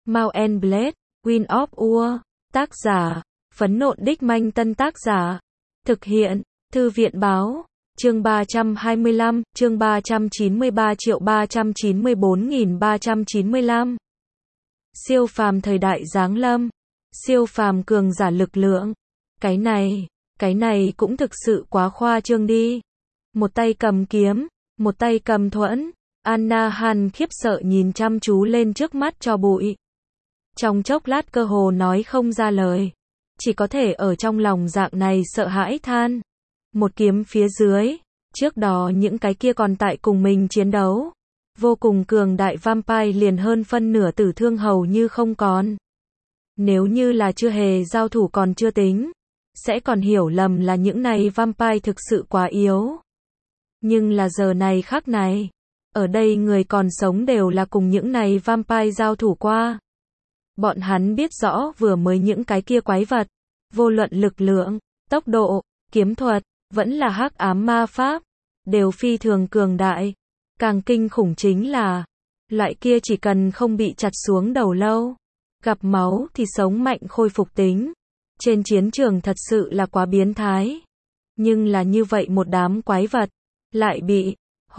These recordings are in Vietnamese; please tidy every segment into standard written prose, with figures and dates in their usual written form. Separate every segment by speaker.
Speaker 1: Mount and Blade, Wind of War. Tác giả, Phấn Nộn Đích Manh. Tân tác giả, thực hiện, Thư viện Báo. Chương 325, chương 393.394.395. Siêu phàm thời đại giáng lâm, siêu phàm cường giả lực lượng. Cái này cũng thực sự quá khoa trương đi. Một tay cầm kiếm, một tay cầm thuẫn. Anna Han khiếp sợ nhìn chăm chú lên trước mắt cho bụi. Trong chốc lát cơ hồ nói không ra lời, chỉ có thể ở trong lòng dạng này sợ hãi than. Một kiếm phía dưới, trước đó những cái kia còn tại cùng mình chiến đấu, vô cùng cường đại vampire liền hơn phân nửa tử thương hầu như không còn. Nếu như là chưa hề giao thủ còn chưa tính, sẽ còn hiểu lầm là những này vampire thực sự quá yếu. Nhưng là giờ này khắc này, ở đây người còn sống đều là cùng những này vampire giao thủ qua. Bọn hắn biết rõ vừa mới những cái kia quái vật, vô luận lực lượng, tốc độ, kiếm thuật, vẫn là hắc ám ma pháp, đều phi thường cường đại. Càng kinh khủng chính là, loại kia chỉ cần không bị chặt xuống đầu lâu, gặp máu thì sống mạnh khôi phục tính. Trên chiến trường thật sự là quá biến thái. Nhưng là như vậy một đám quái vật, lại bị,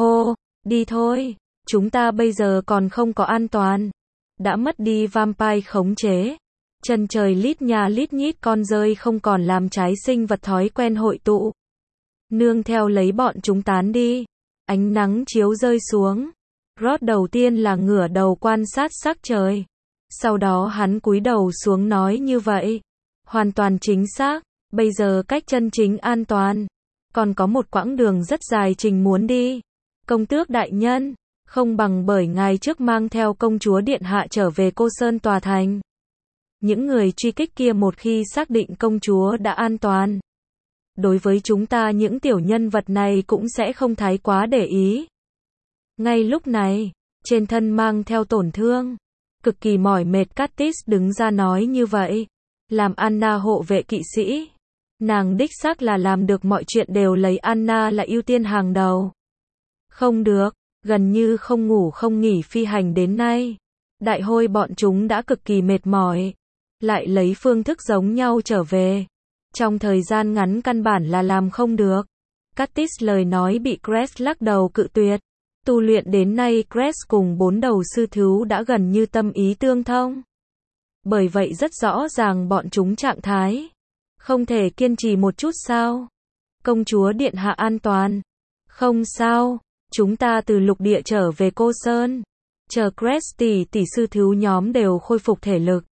Speaker 1: đi thôi, chúng ta bây giờ còn không có an toàn. Đã mất đi vampire khống chế. Chân trời lít nha lít nhít con rơi không còn làm trái sinh vật thói quen hội tụ. Nương theo lấy bọn chúng tán đi. Ánh nắng chiếu rơi xuống. Rod đầu tiên là ngửa đầu quan sát sắc trời. Sau đó hắn cúi đầu xuống nói như vậy. Hoàn toàn chính xác, bây giờ cách chân chính an toàn. Còn có một quãng đường rất dài trình muốn đi. Công tước đại nhân, không bằng bởi ngài trước mang theo công chúa điện hạ trở về Cô Sơn tòa thành. Những người truy kích kia một khi xác định công chúa đã an toàn, đối với chúng ta những tiểu nhân vật này cũng sẽ không thái quá để ý. Ngay lúc này, trên thân mang theo tổn thương, cực kỳ mỏi mệt Katniss đứng ra nói như vậy. Làm Anna hộ vệ kỵ sĩ, nàng đích xác là làm được mọi chuyện đều lấy Anna là ưu tiên hàng đầu. Không được, gần như không ngủ không nghỉ phi hành đến nay. Đại hôi bọn chúng đã cực kỳ mệt mỏi, lại lấy phương thức giống nhau trở về. Trong thời gian ngắn căn bản là làm không được. Katniss lời nói bị Cress lắc đầu cự tuyệt. Tu luyện đến nay Cress cùng 4 đầu sư thú đã gần như tâm ý tương thông. Bởi vậy rất rõ ràng bọn chúng trạng thái. Không thể kiên trì một chút sao? Công chúa điện hạ an toàn. Không sao, chúng ta từ lục địa trở về Cô Sơn. Chờ Cress tỷ sư thú nhóm đều khôi phục thể lực.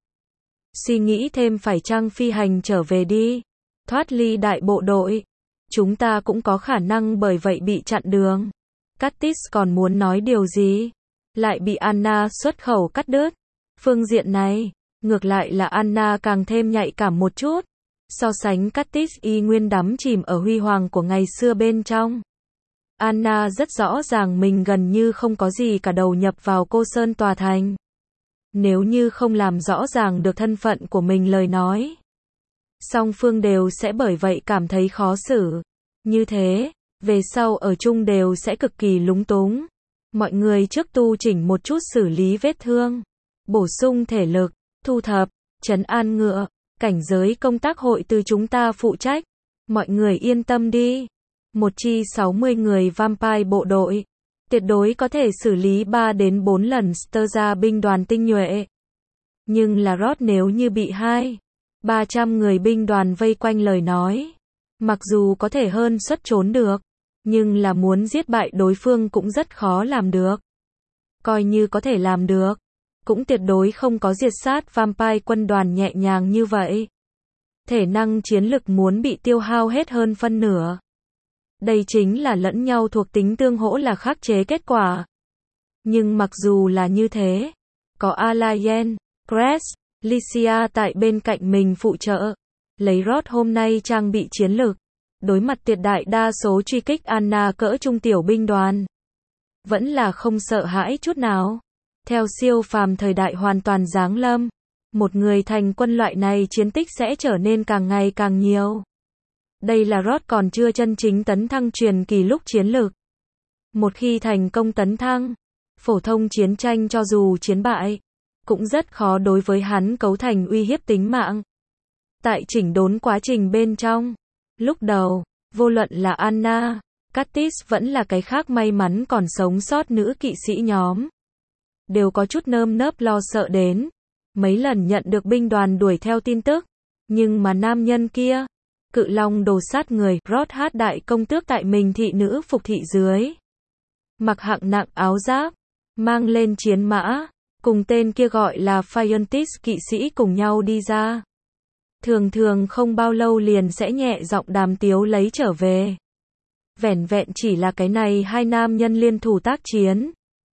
Speaker 1: Suy nghĩ thêm phải chăng phi hành trở về đi. Thoát ly đại bộ đội. Chúng ta cũng có khả năng bởi vậy bị chặn đường. Katniss còn muốn nói điều gì, lại bị Anna xuất khẩu cắt đứt. Phương diện này, ngược lại là Anna càng thêm nhạy cảm một chút. So sánh Katniss y nguyên đắm chìm ở huy hoàng của ngày xưa bên trong. Anna rất rõ ràng mình gần như không có gì cả đầu nhập vào Cô Sơn tòa thành. Nếu như không làm rõ ràng được thân phận của mình lời nói, song phương đều sẽ bởi vậy cảm thấy khó xử. Như thế, về sau ở chung đều sẽ cực kỳ lúng túng. Mọi người trước tu chỉnh một chút xử lý vết thương, bổ sung thể lực, thu thập, trấn an ngựa, cảnh giới công tác hội từ chúng ta phụ trách. Mọi người yên tâm đi. Một chi 60 người vampire bộ đội, tuyệt đối có thể xử lý 3 đến 4 lần Sterza binh đoàn tinh nhuệ. Nhưng là Rod nếu như bị 200-300 người binh đoàn vây quanh lời nói, mặc dù có thể hơn xuất trốn được, nhưng là muốn giết bại đối phương cũng rất khó làm được. Coi như có thể làm được, cũng tuyệt đối không có diệt sát vampire quân đoàn nhẹ nhàng như vậy. Thể năng chiến lực muốn bị tiêu hao hết hơn phân nửa. Đây chính là lẫn nhau thuộc tính tương hỗ là khắc chế kết quả. Nhưng mặc dù là như thế, có Alayen, Cress, Lycia tại bên cạnh mình phụ trợ, lấy Rod hôm nay trang bị chiến lực, đối mặt tuyệt đại đa số truy kích Anna cỡ trung tiểu binh đoàn, vẫn là không sợ hãi chút nào. Theo siêu phàm thời đại hoàn toàn giáng lâm, một người thành quân loại này chiến tích sẽ trở nên càng ngày càng nhiều. Đây là Rod còn chưa chân chính tấn thăng truyền kỳ lúc chiến lược. Một khi thành công tấn thăng, phổ thông chiến tranh cho dù chiến bại, cũng rất khó đối với hắn cấu thành uy hiếp tính mạng. Tại chỉnh đốn quá trình bên trong, lúc đầu, vô luận là Anna, Curtis vẫn là cái khác may mắn còn sống sót nữ kỵ sĩ nhóm, đều có chút nơm nớp lo sợ đến. Mấy lần nhận được binh đoàn đuổi theo tin tức, nhưng mà nam nhân kia, cự long đồ sát người, Rod hát đại công tước tại mình thị nữ phục thị dưới, mặc hạng nặng áo giáp, mang lên chiến mã, cùng tên kia gọi là Phiontis kỵ sĩ cùng nhau đi ra. Thường thường không bao lâu liền sẽ nhẹ giọng đàm tiếu lấy trở về. Vẻn vẹn chỉ là cái này hai nam nhân liên thủ tác chiến.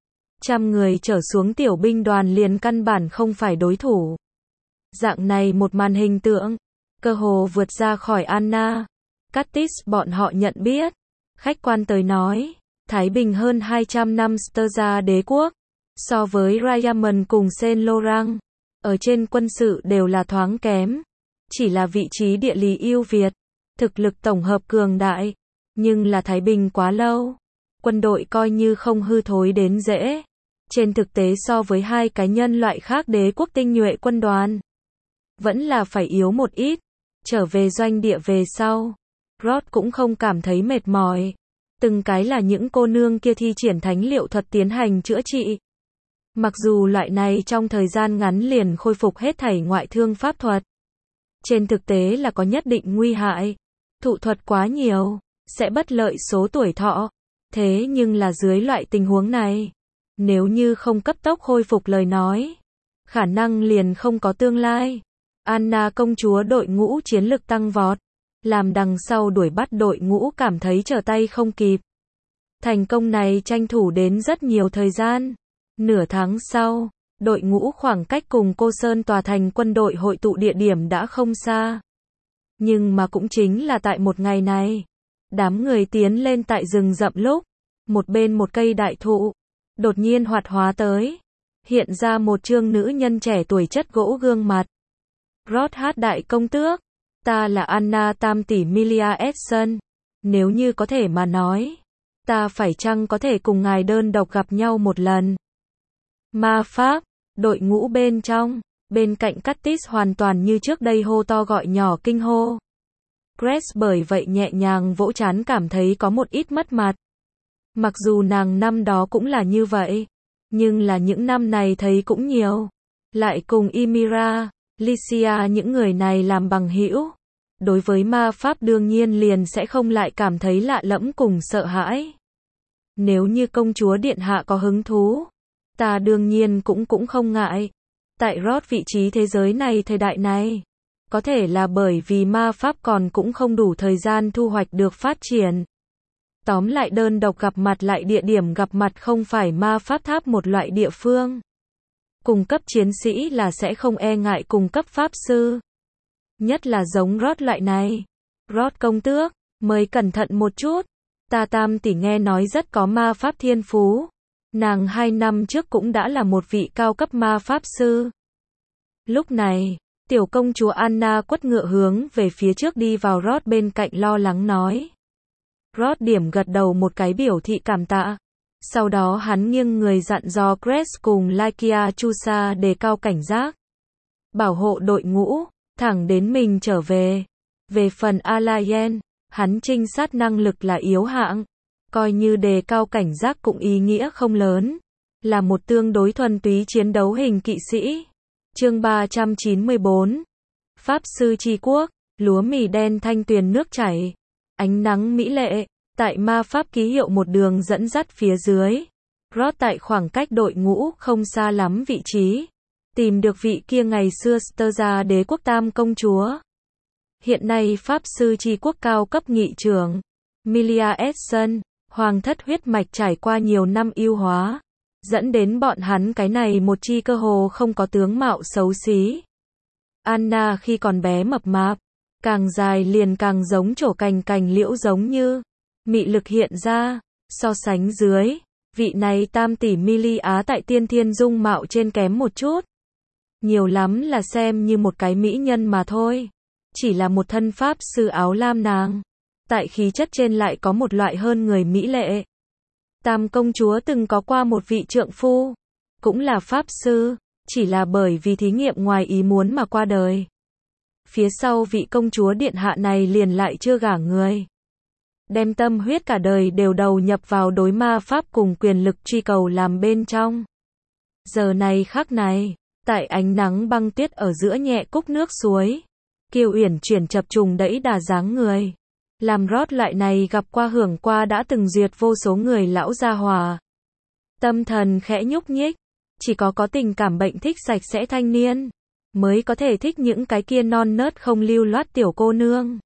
Speaker 1: 100 người trở xuống tiểu binh đoàn liền căn bản không phải đối thủ. Dạng này một màn hình tượng, cơ hồ vượt ra khỏi Anna, Curtis bọn họ nhận biết. Khách quan tới nói, Thái Bình hơn 200 năm Sturza đế quốc, so với Raymond cùng Saint Laurent, ở trên quân sự đều là thoáng kém. Chỉ là vị trí địa lý ưu việt, thực lực tổng hợp cường đại, nhưng là Thái Bình quá lâu, quân đội coi như không hư thối đến dễ. Trên thực tế so với hai cái nhân loại khác đế quốc tinh nhuệ quân đoàn, vẫn là phải yếu một ít. Trở về doanh địa về sau, Rod cũng không cảm thấy mệt mỏi. Từng cái là những cô nương kia thi triển thánh liệu thuật tiến hành chữa trị. Mặc dù loại này trong thời gian ngắn liền khôi phục hết thảy ngoại thương pháp thuật, trên thực tế là có nhất định nguy hại. Thụ thuật quá nhiều, sẽ bất lợi số tuổi thọ. Thế nhưng là dưới loại tình huống này, nếu như không cấp tốc khôi phục lời nói, khả năng liền không có tương lai. Anna công chúa đội ngũ chiến lực tăng vọt, làm đằng sau đuổi bắt đội ngũ cảm thấy trở tay không kịp. Thành công này tranh thủ đến rất nhiều thời gian. Nửa tháng sau, đội ngũ khoảng cách cùng Cô Sơn tòa thành quân đội hội tụ địa điểm đã không xa. Nhưng mà cũng chính là tại một ngày này, đám người tiến lên tại rừng rậm lúc, một bên một cây đại thụ, đột nhiên hoạt hóa tới. Hiện ra một trương nữ nhân trẻ tuổi chất gỗ gương mặt. Rod hát đại công tước, ta là Anna tam tỷ Milia Edson. Nếu như có thể mà nói, ta phải chăng có thể cùng ngài đơn độc gặp nhau một lần? Ma pháp, đội ngũ bên trong, bên cạnh Curtis hoàn toàn như trước đây hô to gọi nhỏ kinh hô. Grace bởi vậy nhẹ nhàng vỗ trán cảm thấy có một ít mất mặt. Mặc dù nàng năm đó cũng là như vậy, nhưng là những năm này thấy cũng nhiều. Lại cùng Emira, Lycia những người này làm bằng hữu. Đối với ma pháp đương nhiên liền sẽ không lại cảm thấy lạ lẫm cùng sợ hãi. Nếu như công chúa điện hạ có hứng thú, ta đương nhiên cũng không ngại. Tại Rod vị trí thế giới này thời đại này, có thể là bởi vì ma pháp còn cũng không đủ thời gian thu hoạch được phát triển. Tóm lại đơn độc gặp mặt lại địa điểm gặp mặt không phải ma pháp tháp một loại địa phương. Cùng cấp chiến sĩ là sẽ không e ngại cùng cấp pháp sư. Nhất là giống Rod loại này. Rod công tước, mới cẩn thận một chút. Ta tam tỷ nghe nói rất có ma pháp thiên phú. Nàng 2 năm trước cũng đã là một vị cao cấp ma pháp sư. Lúc này, tiểu công chúa Anna quất ngựa hướng về phía trước đi vào Rod bên cạnh lo lắng nói. Rod điểm gật đầu một cái biểu thị cảm tạ. Sau đó hắn nghiêng người dặn dò Grace cùng Lykia Chusa đề cao cảnh giác, bảo hộ đội ngũ, thẳng đến mình trở về. Về phần Alayen, hắn trinh sát năng lực là yếu hạng, coi như đề cao cảnh giác cũng ý nghĩa không lớn, là một tương đối thuần túy chiến đấu hình kỵ sĩ. Chương 394. Pháp sư tri quốc, lúa mì đen thanh tuyền nước chảy, ánh nắng mỹ lệ, tại ma pháp ký hiệu một đường dẫn dắt phía dưới. Rod tại khoảng cách đội ngũ không xa lắm vị trí, tìm được vị kia ngày xưa Sturza đế quốc tam công chúa. Hiện nay pháp sư tri quốc cao cấp nghị trưởng, Milia Edson, hoàng thất huyết mạch trải qua nhiều năm ưu hóa, dẫn đến bọn hắn cái này một chi cơ hồ không có tướng mạo xấu xí. Anna khi còn bé mập mạp, càng dài liền càng giống trổ cành cành liễu giống như, mị lực hiện ra, so sánh dưới, vị này tam tỷ Milia tại tiên thiên dung mạo trên kém một chút. Nhiều lắm là xem như một cái mỹ nhân mà thôi. Chỉ là một thân pháp sư áo lam nàng, tại khí chất trên lại có một loại hơn người mỹ lệ. Tam công chúa từng có qua một vị trượng phu, cũng là pháp sư, chỉ là bởi vì thí nghiệm ngoài ý muốn mà qua đời. Phía sau vị công chúa điện hạ này liền lại chưa gả người. Đem tâm huyết cả đời đều đầu nhập vào đối ma pháp cùng quyền lực truy cầu làm bên trong. Giờ này khắc này, tại ánh nắng băng tuyết ở giữa nhẹ cúc nước suối, Kiều Uyển chuyển chập trùng đẫy đà dáng người. Làm Rod lại này gặp qua hưởng qua đã từng duyệt vô số người lão gia hòa. Tâm thần khẽ nhúc nhích, chỉ có tình cảm bệnh thích sạch sẽ thanh niên, mới có thể thích những cái kia non nớt không lưu loát tiểu cô nương.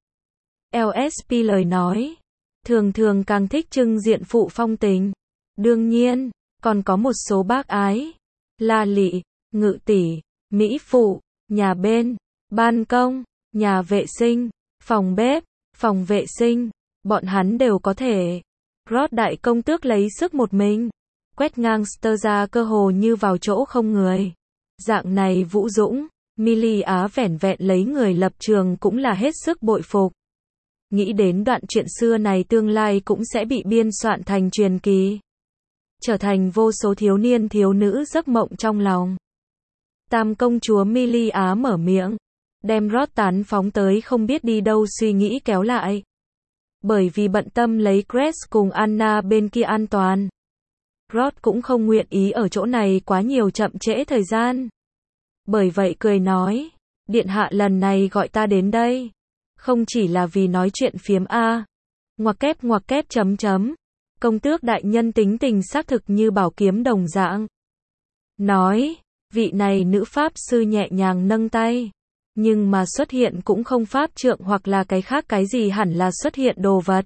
Speaker 1: LSP lời nói, thường thường càng thích trưng diện phụ phong tình. Đương nhiên, còn có một số bác ái, la lị, ngự tỷ, mỹ phụ, nhà bên, ban công, nhà vệ sinh, phòng bếp, phòng vệ sinh, bọn hắn đều có thể. Rod đại công tước lấy sức một mình, quét ngang Stơ ra cơ hồ như vào chỗ không người. Dạng này vũ dũng, Millie Á vẻn vẹn lấy người lập trường cũng là hết sức bội phục. Nghĩ đến đoạn chuyện xưa này tương lai cũng sẽ bị biên soạn thành truyền kỳ, trở thành vô số thiếu niên thiếu nữ giấc mộng trong lòng. Tam công chúa Millie Á mở miệng, đem Rod tán phóng tới không biết đi đâu suy nghĩ kéo lại. Bởi vì bận tâm lấy Grace cùng Anna bên kia an toàn, Rod cũng không nguyện ý ở chỗ này quá nhiều chậm trễ thời gian. Bởi vậy cười nói, điện hạ lần này gọi ta đến đây, không chỉ là vì nói chuyện phiếm a. Ngoặc kép chấm chấm. Công tước đại nhân tính tình xác thực như bảo kiếm đồng dạng. Nói, vị này nữ pháp sư nhẹ nhàng nâng tay, nhưng mà xuất hiện cũng không pháp trượng hoặc là cái khác cái gì hẳn là xuất hiện đồ vật,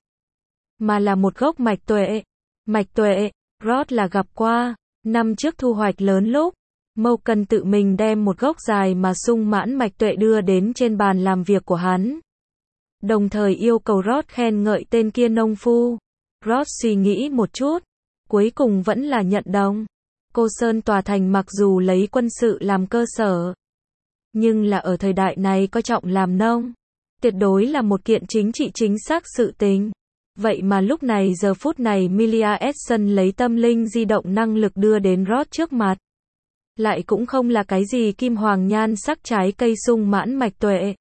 Speaker 1: mà là một gốc mạch tuệ. Mạch tuệ, Rod là gặp qua, năm trước thu hoạch lớn lúc, Morgan tự mình đem một gốc dài mà sung mãn mạch tuệ đưa đến trên bàn làm việc của hắn. Đồng thời yêu cầu Rod khen ngợi tên kia nông phu. Rod suy nghĩ một chút, cuối cùng vẫn là nhận đồng. Cô Sơn tòa thành mặc dù lấy quân sự làm cơ sở, nhưng là ở thời đại này coi trọng làm nông, tuyệt đối là một kiện chính trị chính xác sự tình. Vậy mà lúc này giờ phút này Millie Edson lấy tâm linh di động năng lực đưa đến Rod trước mặt. Lại cũng không là cái gì kim hoàng nhan sắc trái cây sung mãn mạch tuệ,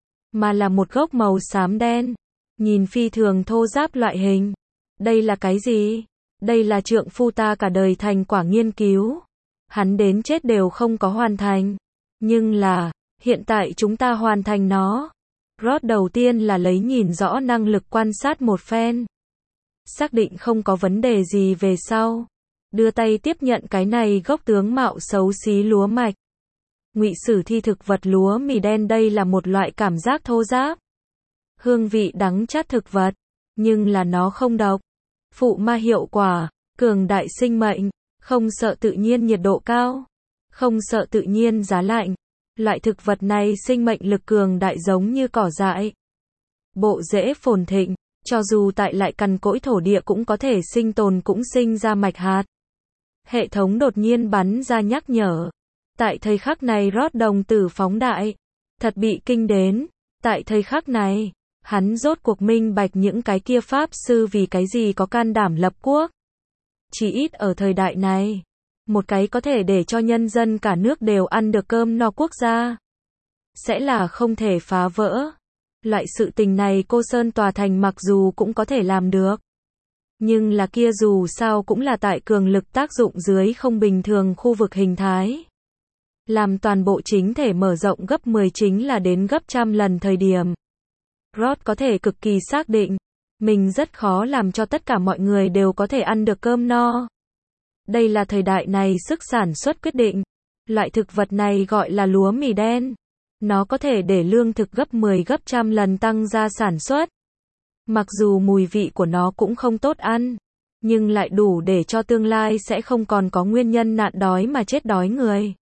Speaker 1: mà là một gốc màu xám đen, nhìn phi thường thô ráp loại hình. Đây là cái gì? Đây là trượng phu ta cả đời thành quả nghiên cứu. Hắn đến chết đều không có hoàn thành. Nhưng là, hiện tại chúng ta hoàn thành nó. Rod đầu tiên là lấy nhìn rõ năng lực quan sát một phen. Xác định không có vấn đề gì về sau. Đưa tay tiếp nhận cái này gốc tướng mạo xấu xí lúa mạch. Ngụy sử thi thực vật lúa mì đen, đây là một loại cảm giác thô ráp, hương vị đắng chát thực vật, nhưng là nó không độc. Phụ ma hiệu quả, cường đại sinh mệnh, không sợ tự nhiên nhiệt độ cao, không sợ tự nhiên giá lạnh. Loại thực vật này sinh mệnh lực cường đại giống như cỏ dại. Bộ rễ phồn thịnh, cho dù tại lại cằn cỗi thổ địa cũng có thể sinh tồn, cũng sinh ra mạch hạt. Hệ thống đột nhiên bắn ra nhắc nhở. Tại thời khắc này Rod đồng tử phóng đại, thật bị kinh đến. Tại thời khắc này, hắn rốt cuộc minh bạch những cái kia pháp sư vì cái gì có can đảm lập quốc. Chỉ ít ở thời đại này, một cái có thể để cho nhân dân cả nước đều ăn được cơm no quốc gia, sẽ là không thể phá vỡ. Loại sự tình này cô Sơn tòa thành mặc dù cũng có thể làm được, nhưng là kia dù sao cũng là tại cường lực tác dụng dưới không bình thường khu vực hình thái. Làm toàn bộ chính thể mở rộng gấp 10 chính là đến gấp trăm lần thời điểm. Rod có thể cực kỳ xác định, mình rất khó làm cho tất cả mọi người đều có thể ăn được cơm no. Đây là thời đại này sức sản xuất quyết định. Loại thực vật này gọi là lúa mì đen. Nó có thể để lương thực gấp 10 gấp trăm lần tăng ra sản xuất. Mặc dù mùi vị của nó cũng không tốt ăn, nhưng lại đủ để cho tương lai sẽ không còn có nguyên nhân nạn đói mà chết đói người.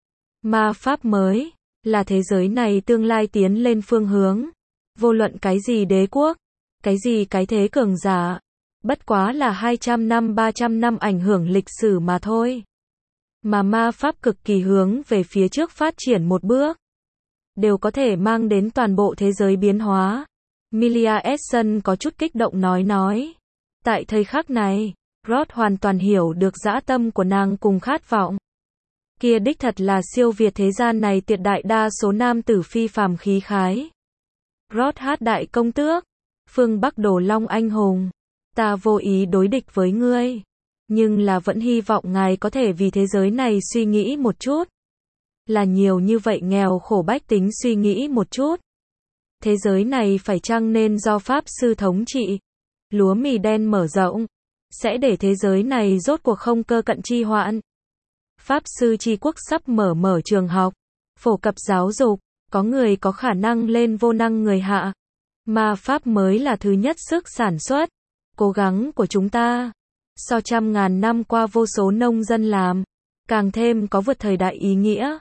Speaker 1: Ma pháp mới là thế giới này tương lai tiến lên phương hướng. Vô luận cái gì đế quốc, cái gì cái thế cường giả, bất quá là 200 năm 300 năm ảnh hưởng lịch sử mà thôi. Mà ma pháp cực kỳ hướng về phía trước phát triển một bước, đều có thể mang đến toàn bộ thế giới biến hóa. Millie Edson có chút kích động nói. Tại thời khắc này, Rod hoàn toàn hiểu được dã tâm của nàng cùng khát vọng. Kia đích thật là siêu việt thế gian này tuyệt đại đa số nam tử phi phàm khí khái. Rod hát đại công tước, phương Bắc Đồ Long anh hùng, ta vô ý đối địch với ngươi, nhưng là vẫn hy vọng ngài có thể vì thế giới này suy nghĩ một chút. Là nhiều như vậy nghèo khổ bách tính suy nghĩ một chút. Thế giới này phải chăng nên do Pháp sư thống trị, lúa mì đen mở rộng, sẽ để thế giới này rốt cuộc không cơ cận chi hoạn. Pháp sư tri quốc sắp mở trường học, phổ cập giáo dục, có người có khả năng lên vô năng người hạ. Mà Pháp mới là thứ nhất sức sản xuất, cố gắng của chúng ta. So trăm ngàn năm qua vô số nông dân làm, càng thêm có vượt thời đại ý nghĩa.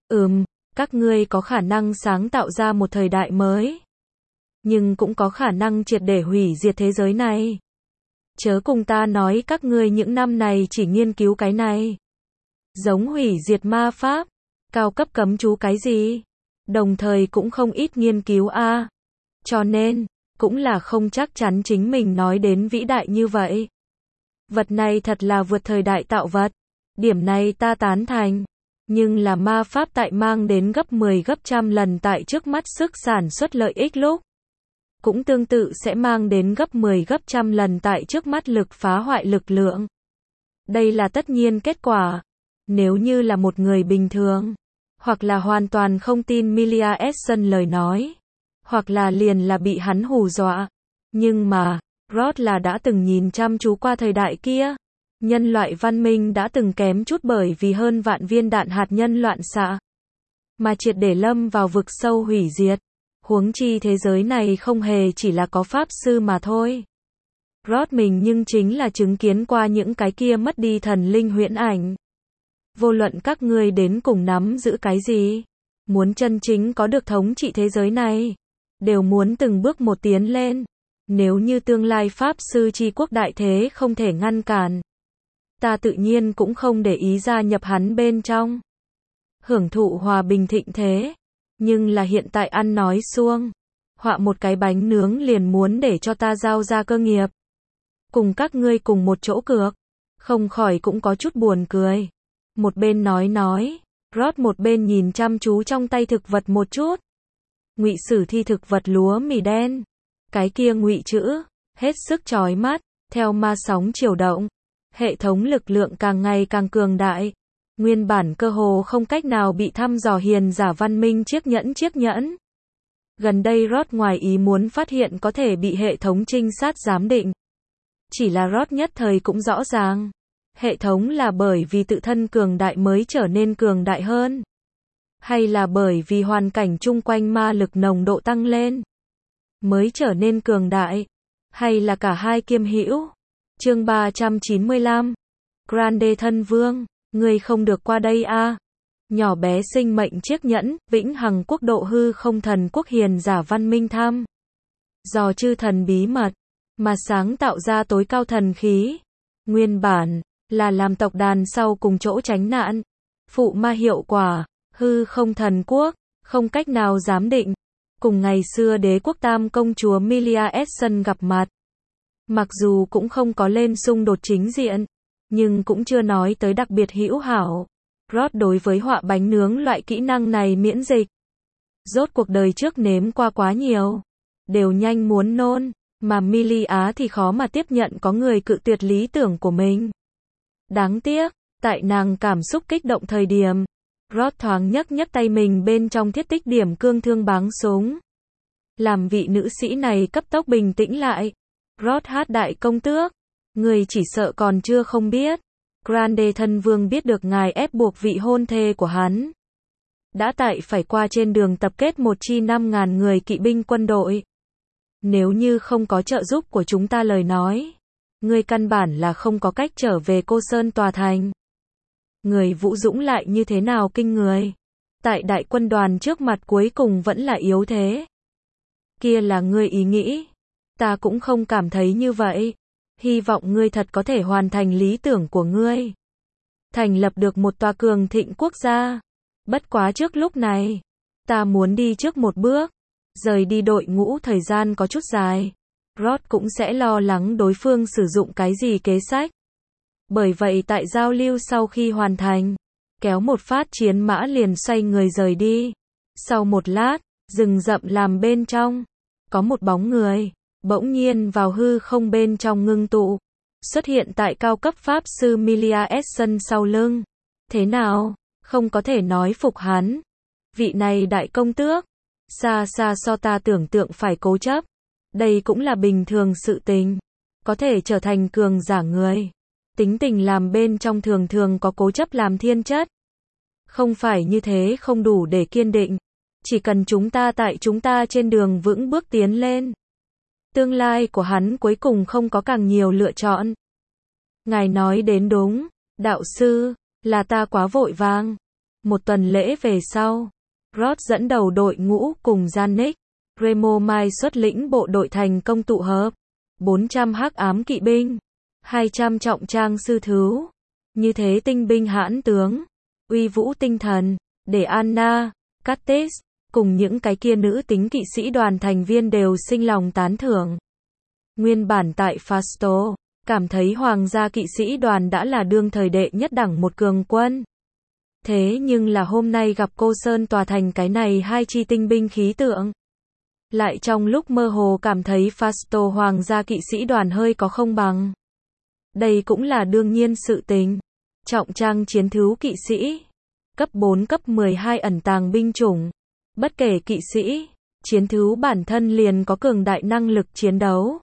Speaker 1: Các ngươi có khả năng sáng tạo ra một thời đại mới, nhưng cũng có khả năng triệt để hủy diệt thế giới này. Chớ cùng ta nói các ngươi những năm này chỉ nghiên cứu cái này. Giống hủy diệt ma pháp, cao cấp cấm chú cái gì, đồng thời cũng không ít nghiên cứu a. Cho nên, cũng là không chắc chắn chính mình nói đến vĩ đại như vậy. Vật này thật là vượt thời đại tạo vật. Điểm này ta tán thành. Nhưng là ma pháp tại mang đến gấp 10 gấp trăm lần tại trước mắt sức sản xuất lợi ích lúc. Cũng tương tự sẽ mang đến gấp 10 gấp trăm lần tại trước mắt lực phá hoại lực lượng. Đây là tất nhiên kết quả. Nếu như là một người bình thường, hoặc là hoàn toàn không tin Milia Edson lời nói, hoặc là liền là bị hắn hù dọa. Nhưng mà, Rod là đã từng nhìn chăm chú qua thời đại kia. Nhân loại văn minh đã từng kém chút bởi vì hơn vạn viên đạn hạt nhân loạn xạ, mà triệt để lâm vào vực sâu hủy diệt. Huống chi thế giới này không hề chỉ là có pháp sư mà thôi. Rod mình nhưng chính là chứng kiến qua những cái kia mất đi thần linh huyễn ảnh. Vô luận các ngươi đến cùng nắm giữ cái gì, muốn chân chính có được thống trị thế giới này, đều muốn từng bước một tiến lên. Nếu như tương lai pháp sư tri quốc đại thế không thể ngăn cản, ta tự nhiên cũng không để ý gia nhập hắn bên trong. Hưởng thụ hòa bình thịnh thế. Nhưng là hiện tại ăn nói suông, họa một cái bánh nướng liền muốn để cho ta giao ra cơ nghiệp. Cùng các ngươi cùng một chỗ cược, không khỏi cũng có chút buồn cười. Một bên nói, Rod một bên nhìn chăm chú trong tay thực vật một chút. Ngụy sử thi thực vật lúa mì đen. Cái kia ngụy chữ, hết sức chói mắt, theo ma sóng chiều động. Hệ thống lực lượng càng ngày càng cường đại. Nguyên bản cơ hồ không cách nào bị thăm dò hiền giả văn minh chiếc nhẫn. Gần đây Rod ngoài ý muốn phát hiện có thể bị hệ thống trinh sát giám định. Chỉ là Rod nhất thời cũng rõ ràng. Hệ thống là bởi vì tự thân cường đại mới trở nên cường đại hơn. Hay là bởi vì hoàn cảnh chung quanh ma lực nồng độ tăng lên mới trở nên cường đại. Hay là cả hai kiêm hữu. Chương 395. Grande thân vương. Ngươi không được qua đây a. Nhỏ bé sinh mệnh chiếc nhẫn, vĩnh hằng quốc độ hư không thần quốc hiền giả văn minh thăm dò chư thần bí mật, mà sáng tạo ra tối cao thần khí. Nguyên bản, là làm tộc đàn sau cùng chỗ tránh nạn. Phụ ma hiệu quả, hư không thần quốc, không cách nào giám định. Cùng ngày xưa đế quốc tam công chúa Milia Edson gặp mặt. Mặc dù cũng không có lên xung đột chính diện, nhưng cũng chưa nói tới đặc biệt hữu hảo. Rod đối với họa bánh nướng loại kỹ năng này miễn dịch. Rốt cuộc đời trước nếm qua quá nhiều, đều nhanh muốn nôn, mà Milia thì khó mà tiếp nhận có người cự tuyệt lý tưởng của mình. Đáng tiếc, tại nàng cảm xúc kích động thời điểm, Rod thoáng nhấc tay mình bên trong thiết tích điểm cương thương báng súng. Làm vị nữ sĩ này cấp tốc bình tĩnh lại. Rod hát đại công tước. Người chỉ sợ còn chưa không biết. Grande thân vương biết được ngài ép buộc vị hôn thê của hắn. Đã tại phải qua trên đường tập kết một chi 5.000 người kỵ binh quân đội. Nếu như không có trợ giúp của chúng ta lời nói, người căn bản là không có cách trở về Cô Sơn tòa thành. Người Vũ Dũng lại như thế nào kinh người. Tại đại quân đoàn trước mặt cuối cùng vẫn là yếu thế. Kia là ngươi ý nghĩ. Ta cũng không cảm thấy như vậy. Hy vọng ngươi thật có thể hoàn thành lý tưởng của ngươi. Thành lập được một tòa cường thịnh quốc gia. Bất quá trước lúc này, ta muốn đi trước một bước. Rời đi đội ngũ thời gian có chút dài. Rod cũng sẽ lo lắng đối phương sử dụng cái gì kế sách. Bởi vậy tại giao lưu sau khi hoàn thành, kéo một phát chiến mã liền xoay người rời đi. Sau một lát, rừng rậm làm bên trong, có một bóng người, bỗng nhiên vào hư không bên trong ngưng tụ, xuất hiện tại cao cấp pháp sư Milia Essen sau lưng. Thế nào, không có thể nói phục hắn. Vị này đại công tước, xa xa so ta tưởng tượng phải cố chấp. Đây cũng là bình thường sự tình. Có thể trở thành cường giả người. Tính tình làm bên trong thường thường có cố chấp làm thiên chất. Không phải như thế không đủ để kiên định. Chỉ cần chúng ta tại chúng ta trên đường vững bước tiến lên. Tương lai của hắn cuối cùng không có càng nhiều lựa chọn. Ngài nói đến đúng, đạo sư, là ta quá vội vàng. Một tuần lễ về sau, Rod dẫn đầu đội ngũ cùng Janik, Remo Mai xuất lĩnh bộ đội thành công tụ hợp. 400 hắc ám kỵ binh, 200 trọng trang sư thứu. Như thế tinh binh hãn tướng, uy vũ tinh thần, để Anna, Kattis, cùng những cái kia nữ tính kỵ sĩ đoàn thành viên đều sinh lòng tán thưởng. Nguyên bản tại Fasto, cảm thấy hoàng gia kỵ sĩ đoàn đã là đương thời đệ nhất đẳng một cường quân. Thế nhưng là hôm nay gặp cô Sơn tòa thành cái này hai chi tinh binh khí tượng. Lại trong lúc mơ hồ cảm thấy Fasto hoàng gia kỵ sĩ đoàn hơi có không bằng. Đây cũng là đương nhiên sự tình. Trọng trang chiến thứu kỵ sĩ. Cấp 4 cấp 12 ẩn tàng binh chủng. Bất kể kỵ sĩ, chiến thứu bản thân liền có cường đại năng lực chiến đấu.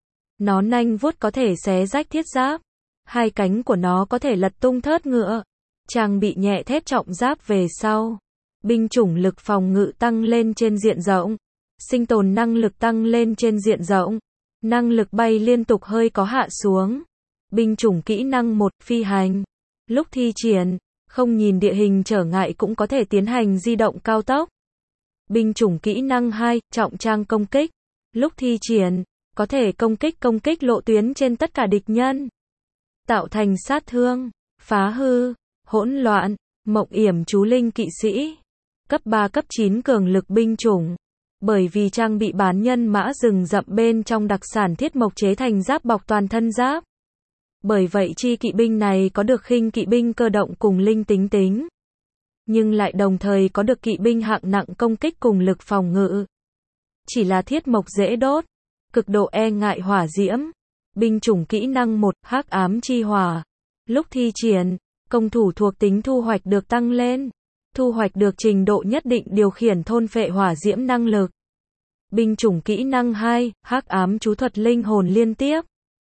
Speaker 1: Nó nanh vuốt có thể xé rách thiết giáp. Hai cánh của nó có thể lật tung thớt ngựa. Trang bị nhẹ thép trọng giáp về sau. Binh chủng lực phòng ngự tăng lên trên diện rộng. Sinh tồn năng lực tăng lên trên diện rộng. Năng lực bay liên tục hơi có hạ xuống. Binh chủng kỹ năng 1, phi hành. Lúc thi triển, không nhìn địa hình trở ngại cũng có thể tiến hành di động cao tốc. Binh chủng kỹ năng 2, trọng trang công kích. Lúc thi triển, có thể công kích lộ tuyến trên tất cả địch nhân. Tạo thành sát thương, phá hư, hỗn loạn, mộng yểm chú linh kỵ sĩ. Cấp 3 cấp 9 cường lực binh chủng. Bởi vì trang bị bán nhân mã rừng rậm bên trong đặc sản thiết mộc chế thành giáp bọc toàn thân giáp. Bởi vậy chi kỵ binh này có được khinh kỵ binh cơ động cùng linh tính tính. Nhưng lại đồng thời có được kỵ binh hạng nặng công kích cùng lực phòng ngự. Chỉ là thiết mộc dễ đốt, cực độ e ngại hỏa diễm. Binh chủng kỹ năng 1, hắc ám chi hỏa. Lúc thi triển, công thủ thuộc tính thu hoạch được tăng lên. Thu hoạch được trình độ nhất định điều khiển thôn phệ hỏa diễm năng lực. Binh chủng kỹ năng 2, hắc ám chú thuật linh hồn liên tiếp.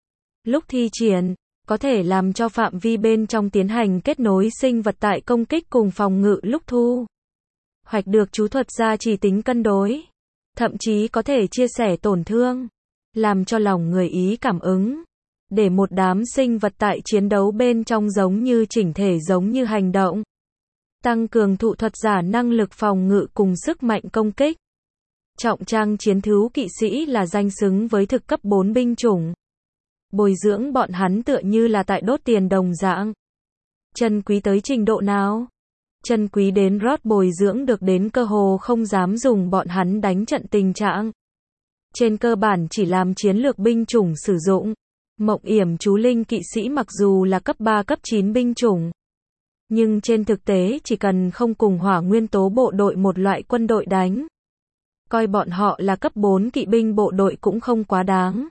Speaker 1: Lúc thi triển, có thể làm cho phạm vi bên trong tiến hành kết nối sinh vật tại công kích cùng phòng ngự lúc thu hoạch được chú thuật gia trì tính cân đối. Thậm chí có thể chia sẻ tổn thương, làm cho lòng người ý cảm ứng. Để một đám sinh vật tại chiến đấu bên trong giống như chỉnh thể giống như hành động. Tăng cường thụ thuật giả năng lực phòng ngự cùng sức mạnh công kích. Trọng trang chiến thứu kỵ sĩ là danh xứng với thực cấp 4 binh chủng. Bồi dưỡng bọn hắn tựa như là tại đốt tiền đồng dạng. Chân quý tới trình độ nào? Chân quý đến Rod bồi dưỡng được đến cơ hồ không dám dùng bọn hắn đánh trận tình trạng. Trên cơ bản chỉ làm chiến lược binh chủng sử dụng. Mộng yểm chú linh kỵ sĩ mặc dù là cấp 3 cấp 9 binh chủng. Nhưng trên thực tế chỉ cần không cùng hỏa nguyên tố bộ đội một loại quân đội đánh. Coi bọn họ là cấp 4 kỵ binh bộ đội cũng không quá đáng.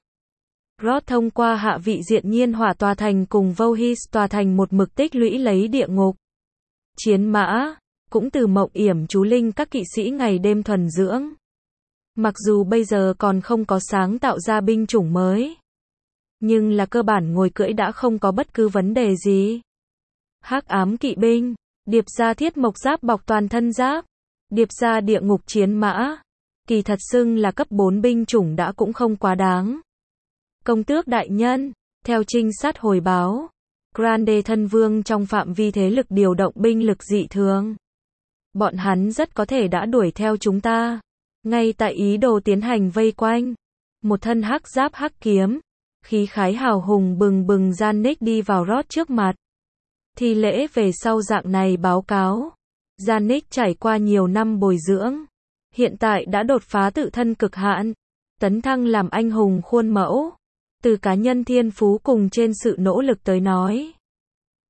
Speaker 1: Rod thông qua hạ vị diện nhiên hỏa tòa thành cùng Vohis tòa thành một mực tích lũy lấy địa ngục. Chiến mã, cũng từ mộng yểm chú linh các kỵ sĩ ngày đêm thuần dưỡng. Mặc dù bây giờ còn không có sáng tạo ra binh chủng mới. Nhưng là cơ bản ngồi cưỡi đã không có bất cứ vấn đề gì. Hắc ám kỵ binh, điệp ra thiết mộc giáp bọc toàn thân giáp, điệp ra địa ngục chiến mã. Kỳ thật xưng là cấp 4 binh chủng đã cũng không quá đáng. Công tước đại nhân, theo trinh sát hồi báo, Grande thân vương trong phạm vi thế lực điều động binh lực dị thường. Bọn hắn rất có thể đã đuổi theo chúng ta. Ngay tại ý đồ tiến hành vây quanh. Một thân hắc giáp hắc kiếm, khí khái hào hùng bừng bừng Janik đi vào Rod trước mặt. Thi lễ về sau dạng này báo cáo. Janik trải qua nhiều năm bồi dưỡng. Hiện tại đã đột phá tự thân cực hạn. Tấn thăng làm anh hùng khuôn mẫu. Từ cá nhân thiên phú cùng trên sự nỗ lực tới nói.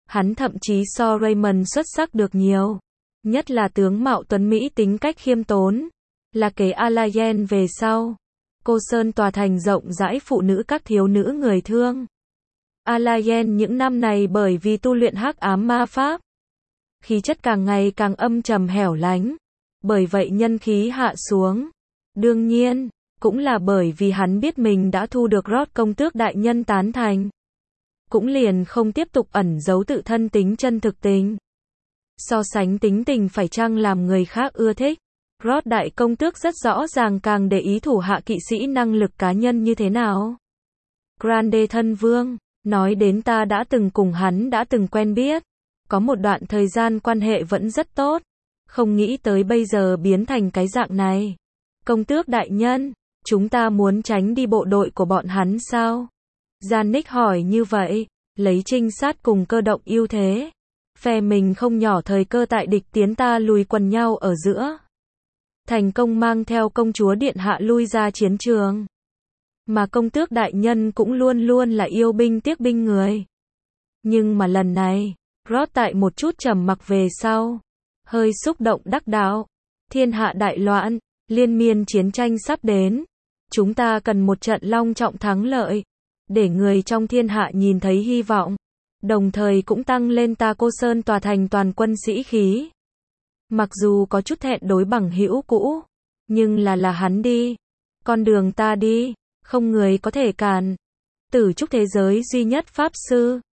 Speaker 1: Hắn thậm chí so Raymond xuất sắc được nhiều. Nhất là tướng mạo tuấn Mỹ tính cách khiêm tốn. Là kế Alayen về sau. Cô Sơn tòa thành rộng rãi phụ nữ các thiếu nữ người thương. Alayen những năm này bởi vì tu luyện hắc ám ma pháp. Khí chất càng ngày càng âm trầm hẻo lánh. Bởi vậy nhân khí hạ xuống. Đương nhiên, cũng là bởi vì hắn biết mình đã thu được Rod công tước đại nhân tán thành. Cũng liền không tiếp tục ẩn giấu tự thân tính chân thực tình. So sánh tính tình phải chăng làm người khác ưa thích. Rod đại công tước rất rõ ràng càng để ý thủ hạ kỵ sĩ năng lực cá nhân như thế nào. Grande thân vương, nói đến ta đã từng cùng hắn đã từng quen biết. Có một đoạn thời gian quan hệ vẫn rất tốt. Không nghĩ tới bây giờ biến thành cái dạng này. Công tước đại nhân, chúng ta muốn tránh đi bộ đội của bọn hắn sao? Janik hỏi như vậy, lấy trinh sát cùng cơ động ưu thế. Phe mình không nhỏ thời cơ tại địch tiến ta lùi quần nhau ở giữa. Thành công mang theo công chúa điện hạ lui ra chiến trường. Mà công tước đại nhân cũng luôn luôn là yêu binh tiếc binh người. Nhưng mà lần này, Rod tại một chút trầm mặc về sau. Hơi xúc động đắc đạo. Thiên hạ đại loạn, liên miên chiến tranh sắp đến. Chúng ta cần một trận long trọng thắng lợi. Để người trong thiên hạ nhìn thấy hy vọng. Đồng thời cũng tăng lên ta Cô Sơn tòa thành toàn quân sĩ khí. Mặc dù có chút thẹn đối bằng hữu cũ. Nhưng là hắn đi. Con đường ta đi. Không người có thể cản. Tử trúc thế giới duy nhất pháp sư.